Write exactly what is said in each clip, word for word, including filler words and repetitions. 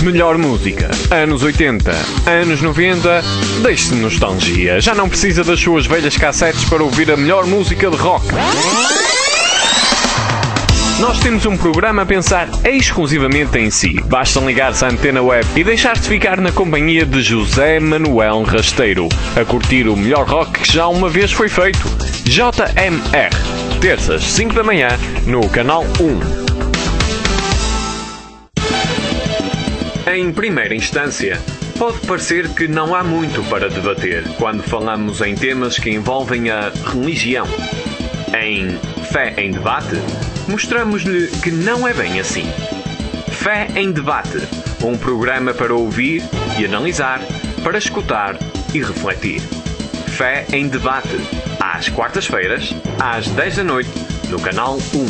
melhor música. Anos oitenta, anos noventa, deixe-se de nostalgia. Já não precisa das suas velhas cassetes para ouvir a melhor música de rock. Nós temos um programa a pensar exclusivamente em si. Basta ligar-se à Antena Web e deixar-se ficar na companhia de José Manuel Rasteiro, a curtir o melhor rock que já uma vez foi feito. J M R, terças, cinco da manhã, no Canal um. Em primeira instância, pode parecer que não há muito para debater quando falamos em temas que envolvem a religião. Em Fé em Debate, mostramos-lhe que não é bem assim. Fé em Debate, um programa para ouvir e analisar, para escutar e refletir. Fé em Debate, às quartas-feiras, às dez da noite, no Canal um.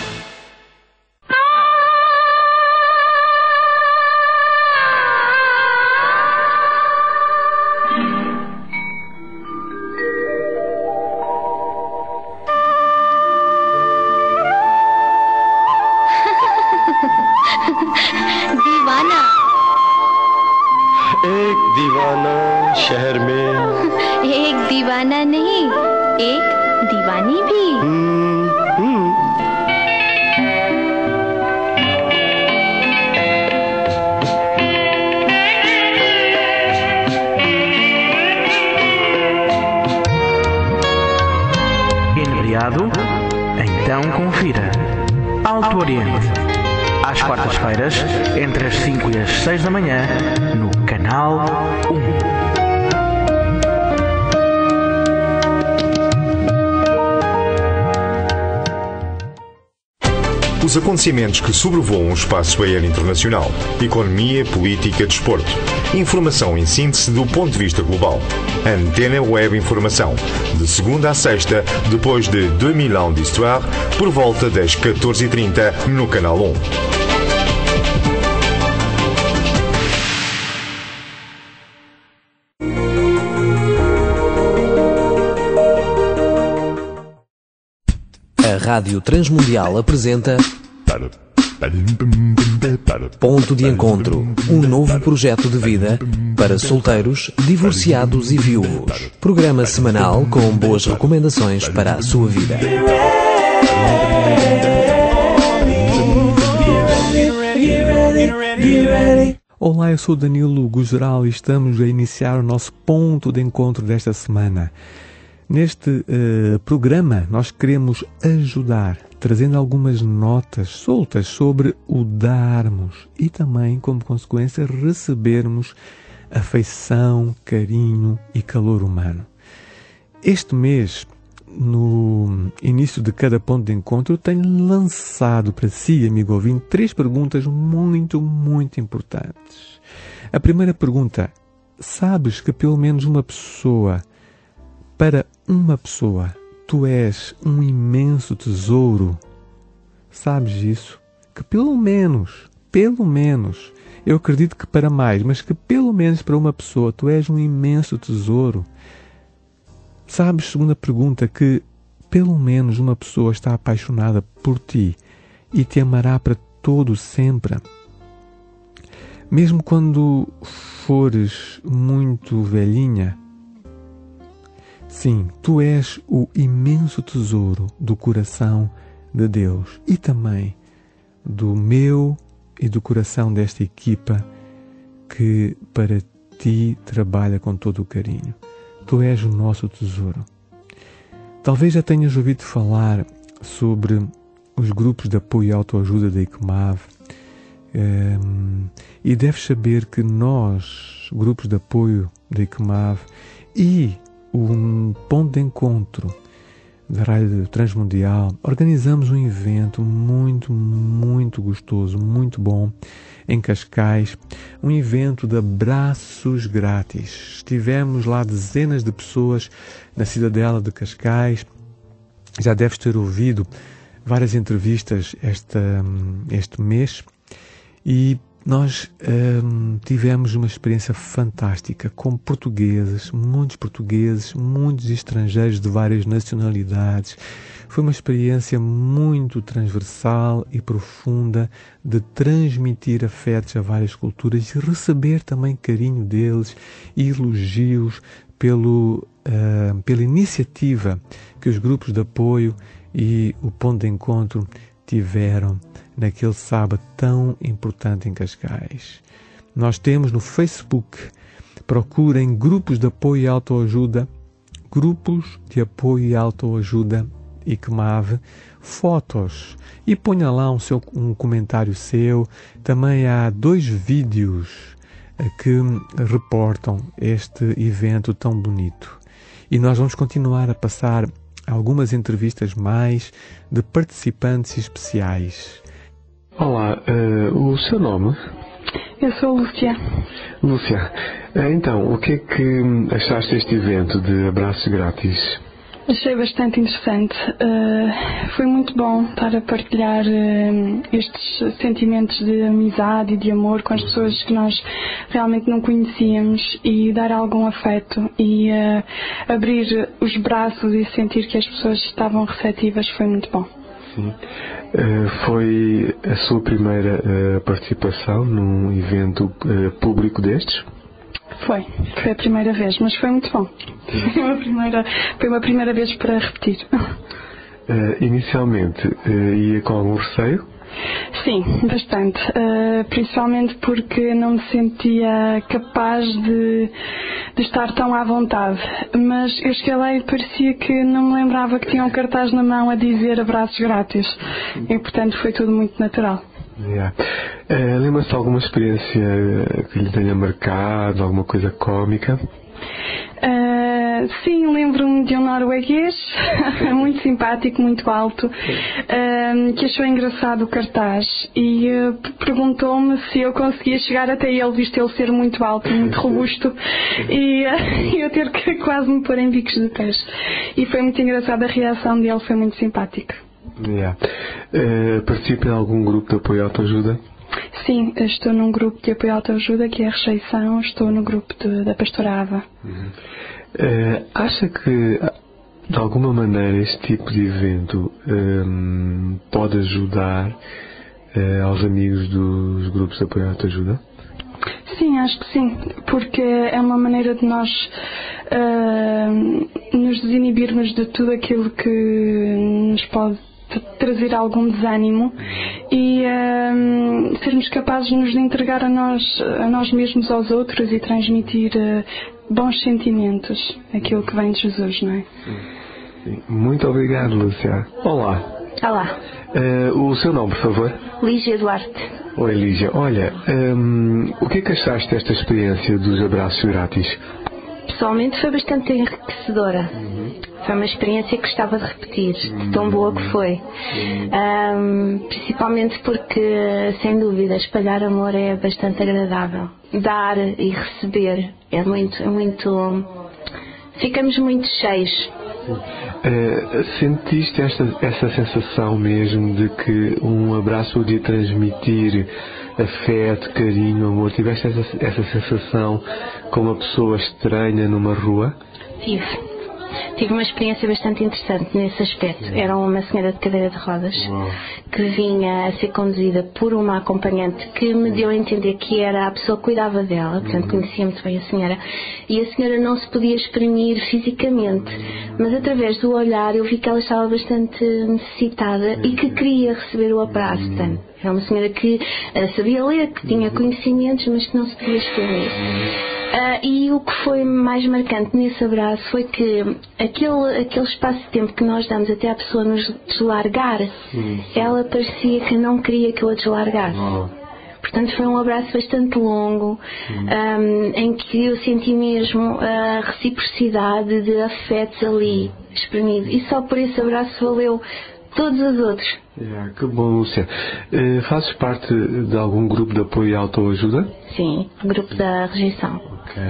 Então confira Alto Oriente, às quartas-feiras, entre as cinco e as seis da manhã, no Canal um. Os acontecimentos que sobrevoam o espaço aéreo internacional, economia, política, desporto. Informação em síntese do ponto de vista global. Antena Web Informação. De segunda a sexta, depois de dois mil ans d'histoire, por volta das catorze e trinta, no Canal um. A Rádio Transmundial apresenta Ponto de Encontro, um novo projeto de vida para solteiros, divorciados e viúvos. Programa semanal com boas recomendações para a sua vida. Olá, eu sou Danilo Gugeral e estamos a iniciar o nosso ponto de encontro desta semana. Neste uh, programa, nós queremos ajudar, trazendo algumas notas soltas sobre o darmos e também, como consequência, recebermos afeição, carinho e calor humano. Este mês, no início de cada ponto de encontro, eu tenho lançado para si, amigo ouvinte, três perguntas muito, muito importantes. A primeira pergunta: sabes que pelo menos uma pessoa... Para uma pessoa, tu és um imenso tesouro? Sabes isso? Que pelo menos, pelo menos, eu acredito que para mais, mas que pelo menos para uma pessoa, tu és um imenso tesouro. Sabes, segunda pergunta, que pelo menos uma pessoa está apaixonada por ti e te amará para todo sempre. Mesmo quando fores muito velhinha, sim, tu és o imenso tesouro do coração de Deus e também do meu e do coração desta equipa que para ti trabalha com todo o carinho. Tu és o nosso tesouro. Talvez já tenhas ouvido falar sobre os grupos de apoio e autoajuda da I C M A V um, e deves saber que nós, grupos de apoio da I C M A V e um ponto de encontro da Rádio Transmundial, organizamos um evento muito, muito gostoso, muito bom, em Cascais, um evento de abraços grátis. Estivemos lá dezenas de pessoas na cidadela de Cascais. Já deves ter ouvido várias entrevistas esta, este mês e nós hum, tivemos uma experiência fantástica com portugueses, muitos portugueses, muitos estrangeiros de várias nacionalidades. Foi uma experiência muito transversal e profunda de transmitir afetos a várias culturas e receber também carinho deles e elogios pelo, uh, pela iniciativa que os grupos de apoio e o ponto de encontro tiveram naquele sábado tão importante em Cascais. Nós temos no Facebook, procurem grupos de apoio e autoajuda, grupos de apoio e autoajuda I C M A V, fotos, e ponha lá um, seu, um comentário seu. Também há dois vídeos que reportam este evento tão bonito. E nós vamos continuar a passar algumas entrevistas mais de participantes especiais. Olá, uh, o seu nome? Eu sou Lúcia. Lúcia, uh, então, o que é que achaste deste evento de abraços grátis? Achei bastante interessante. Uh, foi muito bom estar a partilhar uh, estes sentimentos de amizade e de amor com as pessoas que nós realmente não conhecíamos e dar algum afeto e uh, abrir os braços e sentir que as pessoas estavam receptivas foi muito bom. Sim. Uh, foi a sua primeira uh, participação num evento uh, público destes? Foi, foi a primeira vez, mas foi muito bom. Foi uma primeira, foi uma primeira vez para repetir. Uh, inicialmente, uh, ia com algum receio? Sim, bastante. Uh, principalmente porque não me sentia capaz de, de estar tão à vontade. Mas eu cheguei lá e parecia que não me lembrava que tinha um cartaz na mão a dizer abraços grátis. E portanto foi tudo muito natural. Yeah. Uh, Lembra-se de alguma experiência que lhe tenha marcado, alguma coisa cómica? Uh, sim, lembro-me de um norueguês muito simpático, muito alto, uh, que achou engraçado o cartaz e uh, perguntou-me se eu conseguia chegar até ele, visto ele ser muito alto, muito robusto, e uh, eu ter que quase me pôr em bicos de pés. E foi muito engraçado, a reação dele foi muito simpática. Yeah. Uh, participa em algum grupo de apoio à autoajuda? Sim, estou num grupo de apoio à autoajuda que é a Rejeição, estou no grupo de, da Pastora Ava. Uhum. Uh, acha que, de alguma maneira, este tipo de evento um, pode ajudar uh, aos amigos dos grupos de apoio à autoajuda? Sim, acho que sim, porque é uma maneira de nós uh, nos desinibirmos de tudo aquilo que nos pode trazer algum desânimo e uh, sermos capazes de nos entregar a nós, a nós mesmos, aos outros e transmitir uh, bons sentimentos, aquilo que vem de Jesus, não é? Sim. Muito obrigado, Lúcia. Olá. Olá. Uh, o seu nome, por favor? Lígia Duarte. Oi, Lígia. Olha, um, o que é que achaste desta experiência dos abraços grátis? Pessoalmente foi bastante enriquecedora. Uhum. Foi uma experiência que gostava de repetir, de tão boa que foi. Uhum. Um, principalmente porque, sem dúvida, espalhar amor é bastante agradável. Dar e receber é muito, é muito... Ficamos muito cheios. Uh, sentiste esta, essa sensação mesmo de que um abraço podia transmitir afeto, carinho, amor? Tiveste essa, essa sensação com uma pessoa estranha numa rua? Tive. Tive uma experiência bastante interessante nesse aspecto. Era uma senhora de cadeira de rodas. Uau. Que vinha a ser conduzida por uma acompanhante que me deu a entender que era a pessoa que cuidava dela, portanto uhum. conhecia muito bem a senhora, e a senhora não se podia exprimir fisicamente, mas através do olhar eu vi que ela estava bastante necessitada uhum. e que queria receber o abraço. Uhum. Portanto, era uma senhora que uh, sabia ler, que tinha conhecimentos, mas que não se podia exprimir. Uh, e o que foi mais marcante nesse abraço foi que aquele, aquele espaço de tempo que nós damos até a pessoa nos deslargar, sim, sim. ela parecia que não queria que eu a deslargasse. Oh. Portanto, foi um abraço bastante longo, um, em que eu senti mesmo a reciprocidade de afetos ali exprimido. E só por esse abraço valeu todos os outros. Yeah, que bom, Lúcia. Uh, fazes parte de algum grupo de apoio à autoajuda? Sim, grupo da Rejeição. Ok.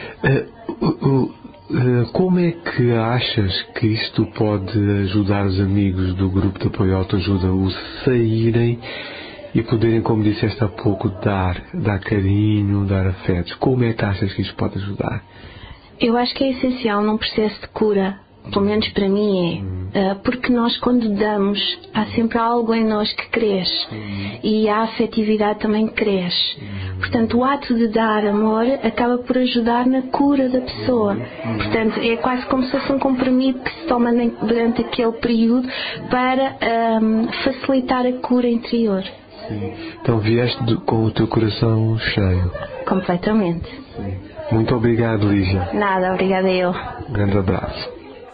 Uh, uh, uh, uh, como é que achas que isto pode ajudar os amigos do grupo de apoio à autoajuda, o saírem e poderem, como disseste há pouco, dar, dar carinho, dar afetos. Como é que achas que isto pode ajudar? Eu acho que é essencial num processo de cura, pelo menos para mim é, uh, porque nós quando damos, há sempre algo em nós que cresce e a afetividade também cresce. Portanto, o ato de dar amor acaba por ajudar na cura da pessoa. Portanto, é quase como se fosse um comprimido que se toma durante aquele período para um, facilitar a cura interior. Sim. Então vieste do, com o teu coração cheio. Completamente. Sim. Muito obrigado, Lígia. Nada, obrigada eu. Um grande abraço.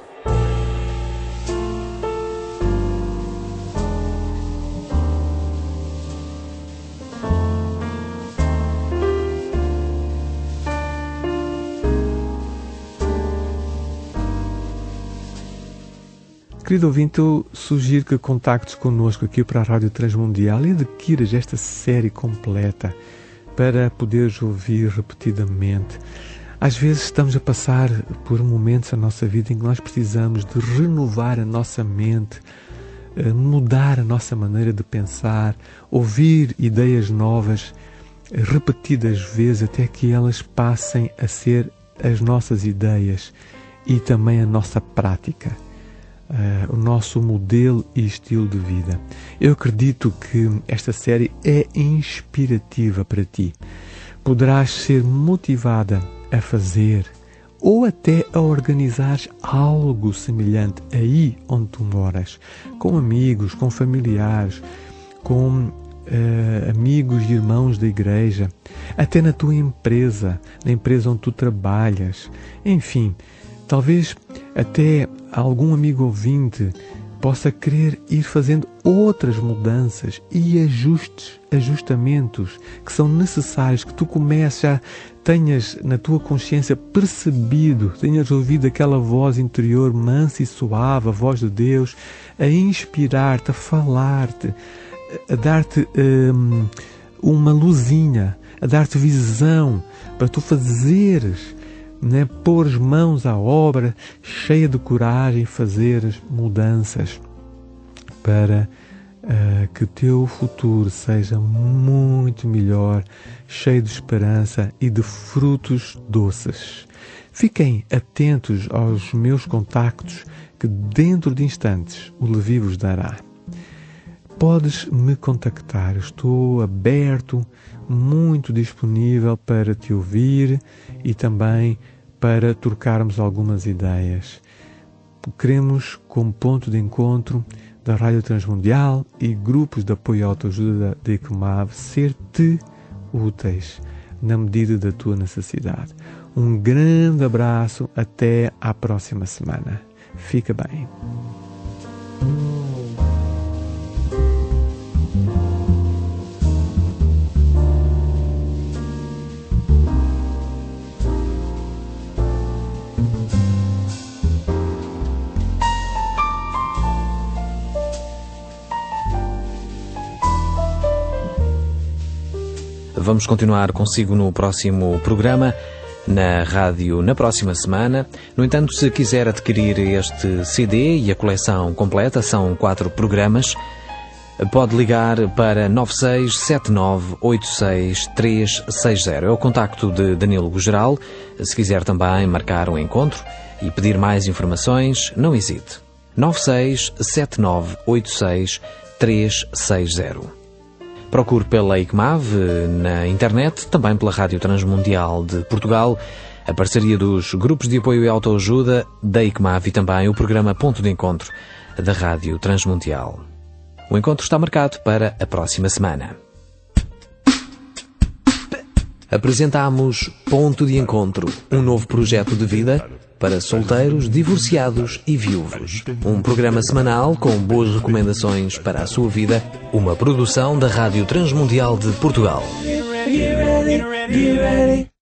Querido ouvinte, eu sugiro que contactes connosco aqui para a Rádio Transmundial e adquiras esta série completa para poderes ouvir repetidamente. Às vezes estamos a passar por momentos na nossa vida em que nós precisamos de renovar a nossa mente, mudar a nossa maneira de pensar, ouvir ideias novas repetidas vezes até que elas passem a ser as nossas ideias e também a nossa prática. Uh, o nosso modelo e estilo de vida. Eu acredito que esta série é inspirativa para ti. Poderás ser motivada a fazer ou até a organizar algo semelhante aí onde tu moras, com amigos, com familiares, com uh, amigos e irmãos da igreja, até na tua empresa, na empresa onde tu trabalhas, enfim. Talvez até algum amigo ouvinte possa querer ir fazendo outras mudanças e ajustes, ajustamentos que são necessários, que tu comeces a tenhas na tua consciência percebido, tenhas ouvido aquela voz interior mansa e suave, a voz de Deus, a inspirar-te, a falar-te, a dar-te um, uma luzinha, a dar-te visão para tu fazeres, né, pôr as mãos à obra, cheia de coragem, fazer as mudanças para uh, que o teu futuro seja muito melhor, cheio de esperança e de frutos doces. Fiquem atentos aos meus contactos, que dentro de instantes o Levi vos dará. Podes me contactar, estou aberto, muito disponível para te ouvir e também para trocarmos algumas ideias. Queremos, como ponto de encontro da Rádio Transmundial e grupos de apoio à autoajuda da ICMAV, ser-te úteis na medida da tua necessidade. Um grande abraço, até à próxima semana. Fica bem. Vamos continuar consigo no próximo programa, na rádio, na próxima semana. No entanto, se quiser adquirir este C D e a coleção completa, são quatro programas, pode ligar para nove seis sete nove oito seis três seis zero. É o contacto de Danilo Gugeral. Se quiser também marcar um encontro e pedir mais informações, não hesite. nove seis sete nove oito seis três seis zero. Procure pela ICMAV na internet, também pela Rádio Transmundial de Portugal, a parceria dos grupos de apoio e autoajuda da ICMAV e também o programa Ponto de Encontro da Rádio Transmundial. O encontro está marcado para a próxima semana. Apresentamos Ponto de Encontro, um novo projeto de vida para solteiros, divorciados e viúvos. Um programa semanal com boas recomendações para a sua vida, uma produção da Rádio Transmundial de Portugal.